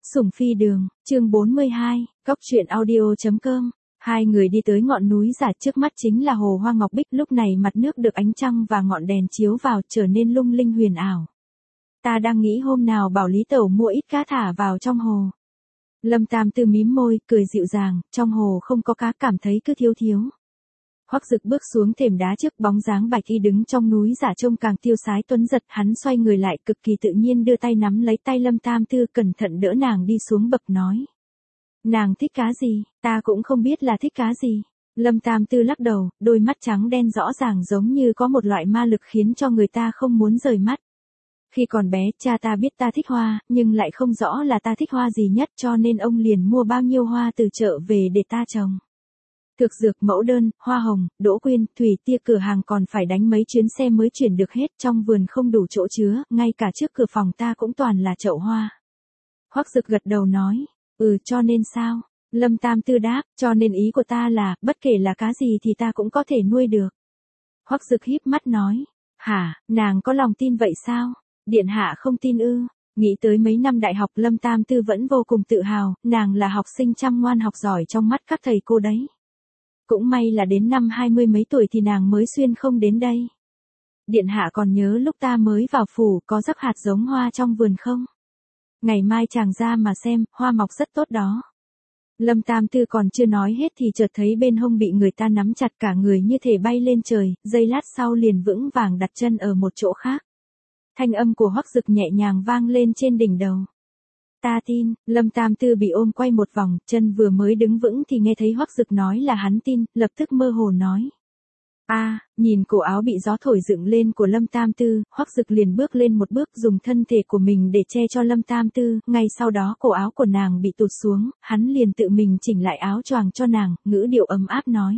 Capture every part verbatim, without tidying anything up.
Sủng Phi Đường, chương bốn mươi hai, Cóc truyện audio chấm com. Hai người đi tới ngọn núi giả, trước mắt chính là hồ hoa ngọc bích, lúc này mặt nước được ánh trăng và ngọn đèn chiếu vào trở nên lung linh huyền ảo. Ta đang nghĩ hôm nào bảo Lý Tẩu mua ít cá thả vào trong hồ. Lâm Tam Tư mím môi, cười dịu dàng, trong hồ không có cá, cảm thấy cứ thiếu thiếu. Hoắc Dực bước xuống thềm đá trước, bóng dáng bạch y đứng trong núi giả trông càng tiêu sái tuấn giật, hắn xoay người lại cực kỳ tự nhiên đưa tay nắm lấy tay Lâm Tam Tư, cẩn thận đỡ nàng đi xuống bậc nói. Nàng thích cá gì, ta cũng không biết là thích cá gì. Lâm Tam Tư lắc đầu, đôi mắt trắng đen rõ ràng giống như có một loại ma lực khiến cho người ta không muốn rời mắt. Khi còn bé, cha ta biết ta thích hoa, nhưng lại không rõ là ta thích hoa gì nhất, cho nên ông liền mua bao nhiêu hoa từ chợ về để ta trồng. Thực dược, mẫu đơn, hoa hồng, đỗ quyên, thủy tia, cửa hàng còn phải đánh mấy chuyến xe mới chuyển được hết, trong vườn không đủ chỗ chứa, ngay cả trước cửa phòng ta cũng toàn là chậu hoa. Hoắc Dực gật đầu nói, ừ, cho nên sao? Lâm Tam Tư đáp, cho nên ý của ta là, bất kể là cá gì thì ta cũng có thể nuôi được. Hoắc Dực híp mắt nói, hả, nàng có lòng tin vậy sao? Điện hạ không tin ư? Nghĩ tới mấy năm đại học, Lâm Tam Tư vẫn vô cùng tự hào, nàng là học sinh chăm ngoan học giỏi trong mắt các thầy cô đấy. Cũng may là đến năm hai mươi mấy tuổi thì nàng mới xuyên không đến đây. Điện hạ còn nhớ lúc ta mới vào phủ có rắc hạt giống hoa trong vườn không? Ngày mai chàng ra mà xem, hoa mọc rất tốt đó. Lâm Tam Tư còn chưa nói hết thì chợt thấy bên hông bị người ta nắm chặt, cả người như thể bay lên trời, giây lát sau liền vững vàng đặt chân ở một chỗ khác. Thanh âm của Hoắc Dực nhẹ nhàng vang lên trên đỉnh đầu. Ta tin. Lâm Tam Tư bị ôm quay một vòng, chân vừa mới đứng vững thì nghe thấy Hoắc Dực nói là hắn tin, lập tức mơ hồ nói. A, à, nhìn cổ áo bị gió thổi dựng lên của Lâm Tam Tư, Hoắc Dực liền bước lên một bước, dùng thân thể của mình để che cho Lâm Tam Tư, ngay sau đó cổ áo của nàng bị tụt xuống, hắn liền tự mình chỉnh lại áo choàng cho nàng, ngữ điệu ấm áp nói.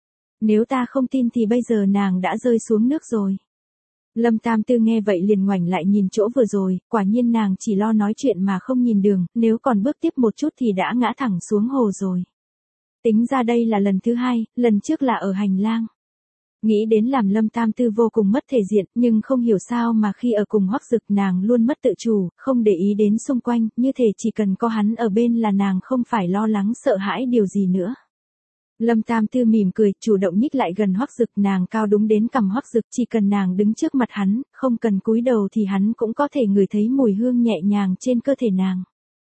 Nếu ta không tin thì bây giờ nàng đã rơi xuống nước rồi. Lâm Tam Tư nghe vậy liền ngoảnh lại nhìn chỗ vừa rồi, quả nhiên nàng chỉ lo nói chuyện mà không nhìn đường, nếu còn bước tiếp một chút thì đã ngã thẳng xuống hồ rồi. Tính ra đây là lần thứ hai, lần trước là ở hành lang. Nghĩ đến làm Lâm Tam Tư vô cùng mất thể diện, nhưng không hiểu sao mà khi ở cùng Hoắc Dực nàng luôn mất tự chủ, không để ý đến xung quanh, như thể chỉ cần có hắn ở bên là nàng không phải lo lắng sợ hãi điều gì nữa. Lâm Tam Tư mỉm cười, chủ động nhích lại gần Hoắc Dực, nàng cao đúng đến cằm Hoắc Dực, chỉ cần nàng đứng trước mặt hắn, không cần cúi đầu thì hắn cũng có thể ngửi thấy mùi hương nhẹ nhàng trên cơ thể nàng.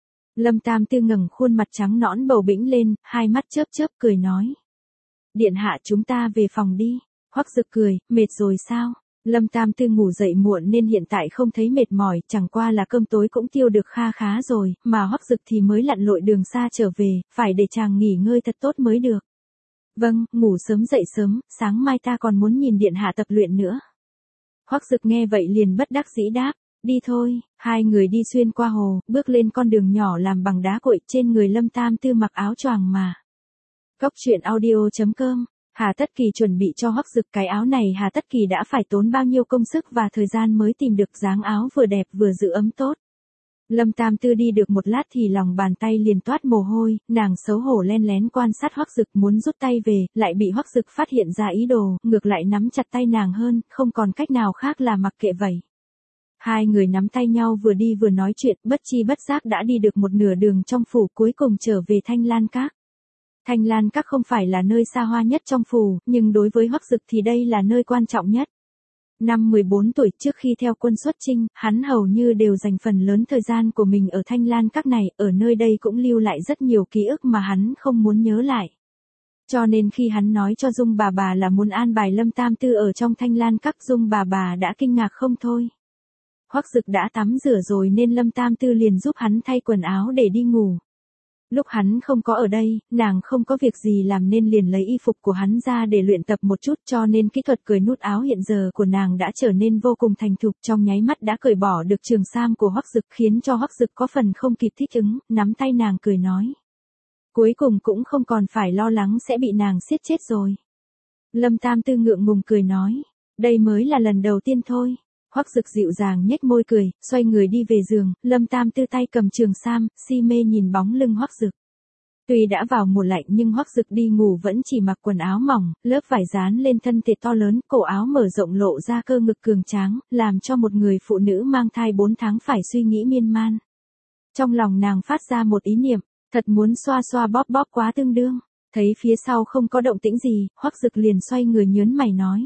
Lâm Tam Tư ngẩng khuôn mặt trắng nõn bầu bĩnh lên, hai mắt chớp chớp cười nói. Điện hạ, chúng ta về phòng đi. Hoắc Dực cười, mệt rồi sao? Lâm Tam Tư ngủ dậy muộn nên hiện tại không thấy mệt mỏi, chẳng qua là cơm tối cũng tiêu được kha khá rồi, mà Hoắc Dực thì mới lặn lội đường xa trở về, phải để chàng nghỉ ngơi thật tốt mới được. Vâng, ngủ sớm dậy sớm, sáng mai ta còn muốn nhìn điện hạ tập luyện nữa. Hoắc Dực nghe vậy liền bất đắc dĩ đáp, đi thôi. Hai người đi xuyên qua hồ, bước lên con đường nhỏ làm bằng đá cội, trên người Lâm Tam Tư mặc áo choàng mà. Cóc truyện audio chấm com. Hà Tất Kỳ chuẩn bị cho Hoắc Dực cái áo này, Hà Tất Kỳ đã phải tốn bao nhiêu công sức và thời gian mới tìm được dáng áo vừa đẹp vừa giữ ấm tốt. Lâm Tam Tư đi được một lát thì lòng bàn tay liền toát mồ hôi, nàng xấu hổ len lén quan sát Hoắc Dực muốn rút tay về, lại bị Hoắc Dực phát hiện ra ý đồ, ngược lại nắm chặt tay nàng hơn, không còn cách nào khác là mặc kệ vậy. Hai người nắm tay nhau vừa đi vừa nói chuyện, bất chi bất giác đã đi được một nửa đường trong phủ, cuối cùng trở về Thanh Lan Các. Thanh Lan Các không phải là nơi xa hoa nhất trong phủ, nhưng đối với Hoắc Dực thì đây là nơi quan trọng nhất. Năm mười bốn tuổi, trước khi theo quân xuất chinh, hắn hầu như đều dành phần lớn thời gian của mình ở Thanh Lan Các này, ở nơi đây cũng lưu lại rất nhiều ký ức mà hắn không muốn nhớ lại. Cho nên khi hắn nói cho Dung bà bà là muốn an bài Lâm Tam Tư ở trong Thanh Lan Các, Dung bà bà đã kinh ngạc không thôi. Hoắc Dực đã tắm rửa rồi nên Lâm Tam Tư liền giúp hắn thay quần áo để đi ngủ. Lúc hắn không có ở đây, nàng không có việc gì làm nên liền lấy y phục của hắn ra để luyện tập một chút, cho nên kỹ thuật cởi nút áo hiện giờ của nàng đã trở nên vô cùng thành thục, trong nháy mắt đã cởi bỏ được trường sam của Hoắc Dực, khiến cho Hoắc Dực có phần không kịp thích ứng, nắm tay nàng cười nói. Cuối cùng cũng không còn phải lo lắng sẽ bị nàng siết chết rồi. Lâm Tam Tư ngượng ngùng cười nói, đây mới là lần đầu tiên thôi. Hoắc Dực dịu dàng nhếch môi cười, xoay người đi về giường, Lâm Tam Tư tay cầm trường sam, si mê nhìn bóng lưng Hoắc Dực. Tuy đã vào mùa lạnh nhưng Hoắc Dực đi ngủ vẫn chỉ mặc quần áo mỏng, lớp vải dán lên thân thể to lớn, cổ áo mở rộng lộ ra cơ ngực cường tráng, làm cho một người phụ nữ mang thai bốn tháng phải suy nghĩ miên man. Trong lòng nàng phát ra một ý niệm, thật muốn xoa xoa bóp bóp quá tương đương. Thấy phía sau không có động tĩnh gì, Hoắc Dực liền xoay người nhớn mày nói.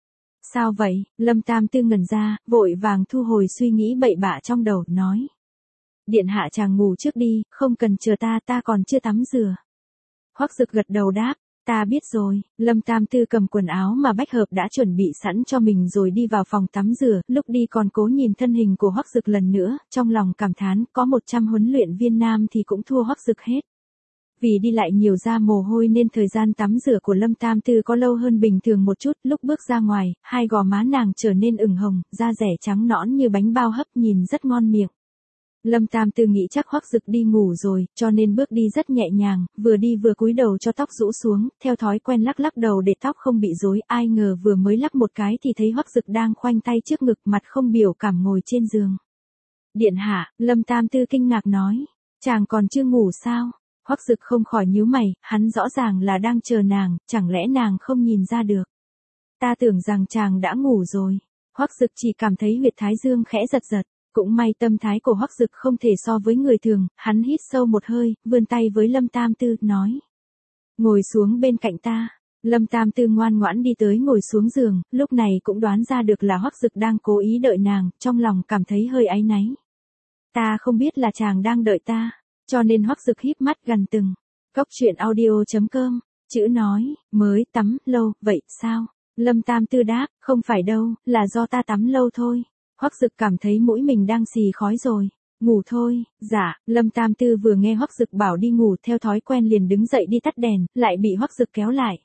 Sao vậy? Lâm Tam Tư ngẩn ra, vội vàng thu hồi suy nghĩ bậy bạ trong đầu, nói. Điện hạ chàng ngủ trước đi, không cần chờ ta, ta còn chưa tắm rửa. Hoắc Dực gật đầu đáp, ta biết rồi. Lâm Tam Tư cầm quần áo mà Bách Hợp đã chuẩn bị sẵn cho mình rồi đi vào phòng tắm rửa, lúc đi còn cố nhìn thân hình của Hoắc Dực lần nữa, trong lòng cảm thán, có một trăm huấn luyện viên nam thì cũng thua Hoắc Dực hết. Vì đi lại nhiều ra mồ hôi nên thời gian tắm rửa của Lâm Tam Tư có lâu hơn bình thường một chút, lúc bước ra ngoài, hai gò má nàng trở nên ửng hồng, da rẻ trắng nõn như bánh bao hấp nhìn rất ngon miệng. Lâm Tam Tư nghĩ chắc Hoắc Dực đi ngủ rồi, cho nên bước đi rất nhẹ nhàng, vừa đi vừa cúi đầu cho tóc rũ xuống, theo thói quen lắc lắc đầu để tóc không bị rối, ai ngờ vừa mới lắc một cái thì thấy Hoắc Dực đang khoanh tay trước ngực, mặt không biểu cảm ngồi trên giường. Điện hạ, Lâm Tam Tư kinh ngạc nói, chàng còn chưa ngủ sao? Hoắc Dực không khỏi nhíu mày, hắn rõ ràng là đang chờ nàng, chẳng lẽ nàng không nhìn ra được? Ta tưởng rằng chàng đã ngủ rồi. Hoắc Dực chỉ cảm thấy huyệt thái dương khẽ giật giật, cũng may tâm thái của Hoắc Dực không thể so với người thường, hắn hít sâu một hơi, vươn tay với Lâm Tam Tư, nói. Ngồi xuống bên cạnh ta. Lâm Tam Tư ngoan ngoãn đi tới ngồi xuống giường, lúc này cũng đoán ra được là Hoắc Dực đang cố ý đợi nàng, trong lòng cảm thấy hơi áy náy. Ta không biết là chàng đang đợi ta. Cho nên Hoắc Dực híp mắt gần từng. Cốc truyện audio chấm com, chữ nói, mới tắm lâu, vậy sao? Lâm Tam Tư đáp, không phải đâu, là do ta tắm lâu thôi. Hoắc Dực cảm thấy mũi mình đang xì khói rồi. Ngủ thôi, dạ, Lâm Tam Tư vừa nghe Hoắc Dực bảo đi ngủ theo thói quen liền đứng dậy đi tắt đèn, lại bị Hoắc Dực kéo lại.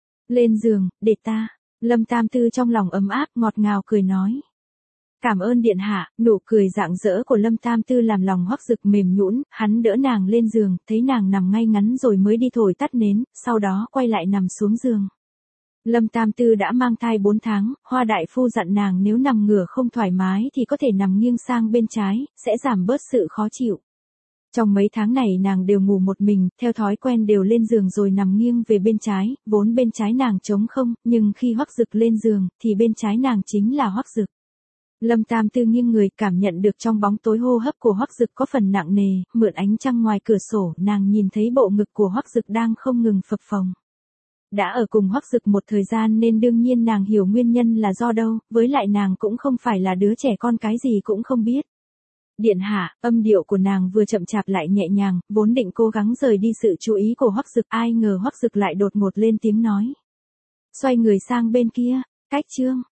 Lên giường, để ta. Lâm Tam Tư trong lòng ấm áp ngọt ngào cười nói. Cảm ơn điện hạ, nụ cười rạng rỡ của Lâm Tam Tư làm lòng Hoắc Dực mềm nhũn, hắn đỡ nàng lên giường, thấy nàng nằm ngay ngắn rồi mới đi thổi tắt nến, sau đó quay lại nằm xuống giường. Lâm Tam Tư đã mang thai bốn tháng, Hoa đại phu dặn nàng nếu nằm ngửa không thoải mái thì có thể nằm nghiêng sang bên trái, sẽ giảm bớt sự khó chịu. Trong mấy tháng này nàng đều ngủ một mình, theo thói quen đều lên giường rồi nằm nghiêng về bên trái, vốn bên trái nàng trống không, nhưng khi Hoắc Dực lên giường, thì bên trái nàng chính là Hoắc Dực. Lâm Tam Tư nghiêng người cảm nhận được trong bóng tối hô hấp của Hoắc Dực có phần nặng nề, mượn ánh trăng ngoài cửa sổ, nàng nhìn thấy bộ ngực của Hoắc Dực đang không ngừng phập phồng. Đã ở cùng Hoắc Dực một thời gian nên đương nhiên nàng hiểu nguyên nhân là do đâu, với lại nàng cũng không phải là đứa trẻ con cái gì cũng không biết. Điện hạ, âm điệu của nàng vừa chậm chạp lại nhẹ nhàng, vốn định cố gắng rời đi sự chú ý của Hoắc Dực, ai ngờ Hoắc Dực lại đột ngột lên tiếng nói. Xoay người sang bên kia, cách chương.